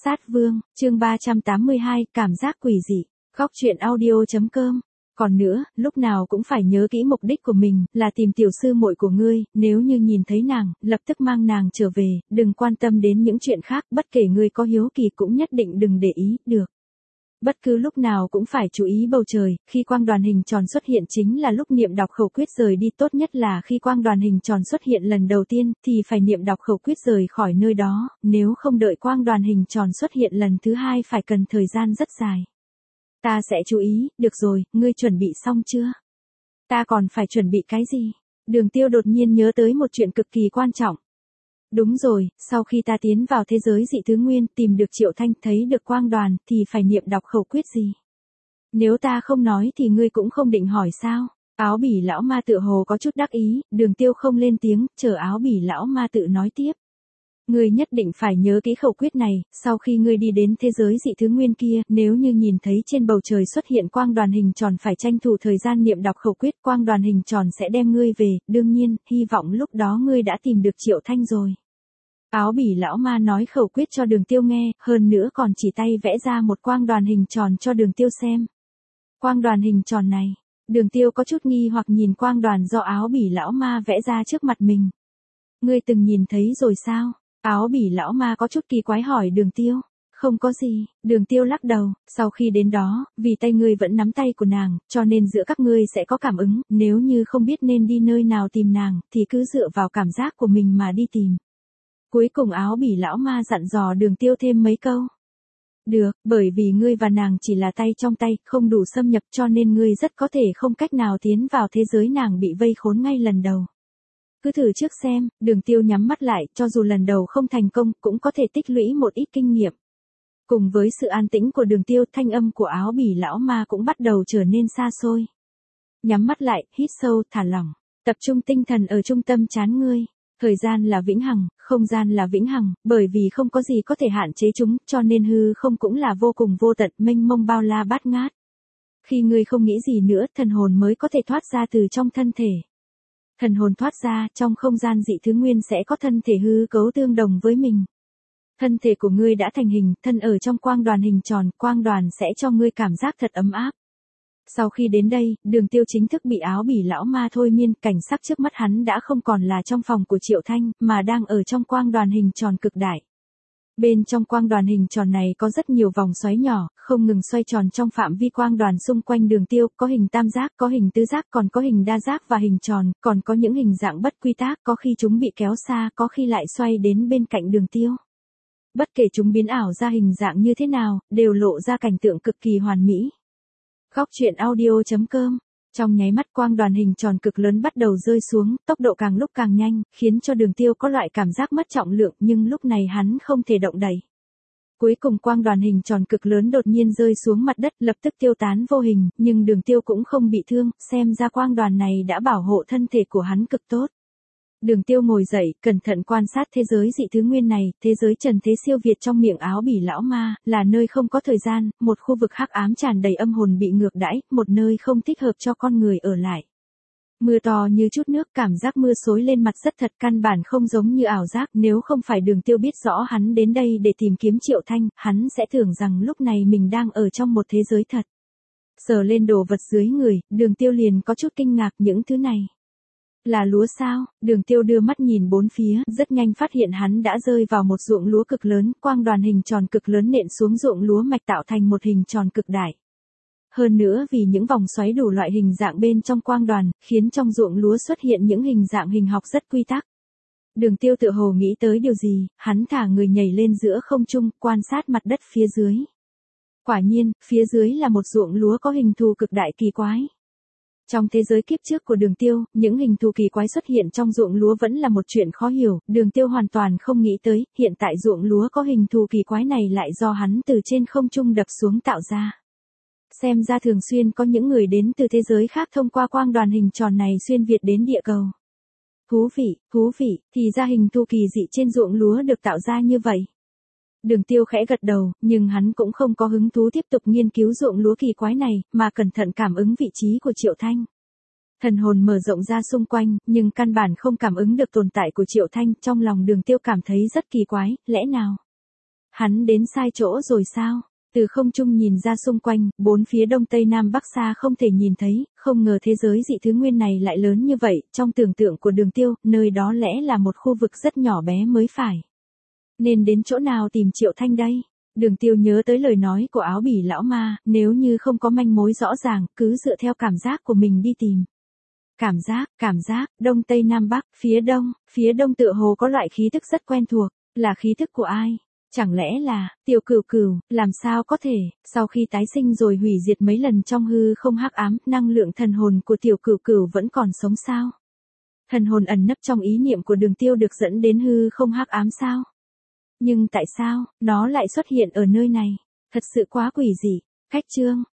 Sát Vương, chương 382, cảm giác quỷ dị. Góc truyện audio.com. Còn nữa, lúc nào cũng phải nhớ kỹ mục đích của mình, là tìm tiểu sư muội của ngươi, nếu như nhìn thấy nàng, lập tức mang nàng trở về, đừng quan tâm đến những chuyện khác, bất kể ngươi có hiếu kỳ cũng nhất định đừng để ý, được. Bất cứ lúc nào cũng phải chú ý bầu trời, khi quang đoàn hình tròn xuất hiện chính là lúc niệm đọc khẩu quyết rời đi, tốt nhất là khi quang đoàn hình tròn xuất hiện lần đầu tiên, thì phải niệm đọc khẩu quyết rời khỏi nơi đó, nếu không đợi quang đoàn hình tròn xuất hiện lần thứ hai phải cần thời gian rất dài. Ta sẽ chú ý, được rồi, ngươi chuẩn bị xong chưa? Ta còn phải chuẩn bị cái gì? Đường Tiêu đột nhiên nhớ tới một chuyện cực kỳ quan trọng. Đúng rồi, sau khi ta tiến vào thế giới dị thứ nguyên, tìm được Triệu Thanh, thấy được quang đoàn, thì phải niệm đọc khẩu quyết gì? Nếu ta không nói thì ngươi cũng không định hỏi sao? Áo bỉ lão ma tựa hồ có chút đắc ý, Đường Tiêu không lên tiếng, chờ áo bỉ lão ma tự nói tiếp. Ngươi nhất định phải nhớ kỹ khẩu quyết này, sau khi ngươi đi đến thế giới dị thứ nguyên kia, nếu như nhìn thấy trên bầu trời xuất hiện quang đoàn hình tròn phải tranh thủ thời gian niệm đọc khẩu quyết, quang đoàn hình tròn sẽ đem ngươi về, đương nhiên, hy vọng lúc đó ngươi đã tìm được Triệu Thanh rồi. Áo bỉ lão ma nói khẩu quyết cho Đường Tiêu nghe, hơn nữa còn chỉ tay vẽ ra một quang đoàn hình tròn cho Đường Tiêu xem. Quang đoàn hình tròn này, Đường Tiêu có chút nghi hoặc nhìn quang đoàn do áo bỉ lão ma vẽ ra trước mặt mình. Ngươi từng nhìn thấy rồi sao? Áo bỉ lão ma có chút kỳ quái hỏi Đường Tiêu. Không có gì, Đường Tiêu lắc đầu, sau khi đến đó, vì tay ngươi vẫn nắm tay của nàng, cho nên giữa các ngươi sẽ có cảm ứng, nếu như không biết nên đi nơi nào tìm nàng, thì cứ dựa vào cảm giác của mình mà đi tìm. Cuối cùng áo bỉ lão ma dặn dò Đường Tiêu thêm mấy câu. Được, bởi vì ngươi và nàng chỉ là tay trong tay, không đủ xâm nhập cho nên ngươi rất có thể không cách nào tiến vào thế giới nàng bị vây khốn ngay lần đầu. Cứ thử trước xem, Đường Tiêu nhắm mắt lại, cho dù lần đầu không thành công, cũng có thể tích lũy một ít kinh nghiệm. Cùng với sự an tĩnh của Đường Tiêu, thanh âm của áo bỉ lão ma cũng bắt đầu trở nên xa xôi. Nhắm mắt lại, hít sâu, thả lỏng, tập trung tinh thần ở trung tâm trán ngươi. Thời gian là vĩnh hằng, không gian là vĩnh hằng, bởi vì không có gì có thể hạn chế chúng, cho nên hư không cũng là vô cùng vô tận, mênh mông bao la bát ngát. Khi ngươi không nghĩ gì nữa, thần hồn mới có thể thoát ra từ trong thân thể. Thần hồn thoát ra, trong không gian dị thứ nguyên sẽ có thân thể hư cấu tương đồng với mình. Thân thể của ngươi đã thành hình, thân ở trong quang đoàn hình tròn, quang đoàn sẽ cho ngươi cảm giác thật ấm áp. Sau khi đến đây, Đường Tiêu chính thức bị áo bỉ lão ma thôi miên, cảnh sắc trước mắt hắn đã không còn là trong phòng của Triệu Thanh, mà đang ở trong quang đoàn hình tròn cực đại. Bên trong quang đoàn hình tròn này có rất nhiều vòng xoáy nhỏ, không ngừng xoay tròn trong phạm vi quang đoàn xung quanh Đường Tiêu, có hình tam giác, có hình tứ giác, còn có hình đa giác và hình tròn, còn có những hình dạng bất quy tắc, có khi chúng bị kéo xa, có khi lại xoay đến bên cạnh Đường Tiêu. Bất kể chúng biến ảo ra hình dạng như thế nào, đều lộ ra cảnh tượng cực kỳ hoàn mỹ. Góc truyện audio.com. Trong nháy mắt quang đoàn hình tròn cực lớn bắt đầu rơi xuống, tốc độ càng lúc càng nhanh, khiến cho Đường Tiêu có loại cảm giác mất trọng lượng, nhưng lúc này hắn không thể động đậy. Cuối cùng quang đoàn hình tròn cực lớn đột nhiên rơi xuống mặt đất, lập tức tiêu tán vô hình, nhưng Đường Tiêu cũng không bị thương, xem ra quang đoàn này đã bảo hộ thân thể của hắn cực tốt. Đường Tiêu ngồi dậy, cẩn thận quan sát thế giới dị thứ nguyên này, thế giới trần thế siêu việt trong miệng áo bỉ lão ma, là nơi không có thời gian, một khu vực hắc ám tràn đầy âm hồn bị ngược đãi, một nơi không thích hợp cho con người ở lại. Mưa to như chút nước, cảm giác mưa xối lên mặt rất thật, căn bản không giống như ảo giác, nếu không phải Đường Tiêu biết rõ hắn đến đây để tìm kiếm Triệu Thanh, hắn sẽ tưởng rằng lúc này mình đang ở trong một thế giới thật. Sờ lên đồ vật dưới người, Đường Tiêu liền có chút kinh ngạc, những thứ này là lúa sao? Đường Tiêu đưa mắt nhìn bốn phía, rất nhanh phát hiện hắn đã rơi vào một ruộng lúa cực lớn, quang đoàn hình tròn cực lớn nện xuống ruộng lúa mạch tạo thành một hình tròn cực đại. Hơn nữa vì những vòng xoáy đủ loại hình dạng bên trong quang đoàn, khiến trong ruộng lúa xuất hiện những hình dạng hình học rất quy tắc. Đường Tiêu tựa hồ nghĩ tới điều gì, hắn thả người nhảy lên giữa không trung, quan sát mặt đất phía dưới. Quả nhiên, phía dưới là một ruộng lúa có hình thù cực đại kỳ quái. Trong thế giới kiếp trước của Đường Tiêu, những hình thù kỳ quái xuất hiện trong ruộng lúa vẫn là một chuyện khó hiểu, Đường Tiêu hoàn toàn không nghĩ tới, hiện tại ruộng lúa có hình thù kỳ quái này lại do hắn từ trên không trung đập xuống tạo ra. Xem ra thường xuyên có những người đến từ thế giới khác thông qua quang đoàn hình tròn này xuyên việt đến địa cầu. Thú vị, thì ra hình thù kỳ dị trên ruộng lúa được tạo ra như vậy. Đường Tiêu khẽ gật đầu, nhưng hắn cũng không có hứng thú tiếp tục nghiên cứu ruộng lúa kỳ quái này, mà cẩn thận cảm ứng vị trí của Triệu Thanh. Thần hồn mở rộng ra xung quanh, nhưng căn bản không cảm ứng được tồn tại của Triệu Thanh, trong lòng Đường Tiêu cảm thấy rất kỳ quái, lẽ nào Hắn đến sai chỗ rồi sao? Từ không trung nhìn ra xung quanh, bốn phía đông tây nam bắc xa không thể nhìn thấy, không ngờ thế giới dị thứ nguyên này lại lớn như vậy, trong tưởng tượng của Đường Tiêu, nơi đó lẽ là một khu vực rất nhỏ bé mới phải. Nên đến chỗ nào tìm Triệu Thanh đây? Đường Tiêu nhớ tới lời nói của Áo Bỉ lão ma, nếu như không có manh mối rõ ràng, cứ dựa theo cảm giác của mình đi tìm. Cảm giác, đông tây nam bắc, phía đông tựa hồ có loại khí thức rất quen thuộc, là khí thức của ai? Chẳng lẽ là, Tiểu Cửu Cửu, làm sao có thể, sau khi tái sinh rồi hủy diệt mấy lần trong hư không hắc ám, năng lượng thần hồn của Tiểu Cửu Cửu vẫn còn sống sao? Thần hồn ẩn nấp trong ý niệm của Đường Tiêu được dẫn đến hư không hắc ám sao? Nhưng tại sao, nó lại xuất hiện ở nơi này? Thật sự quá quỷ dị. Khách chương.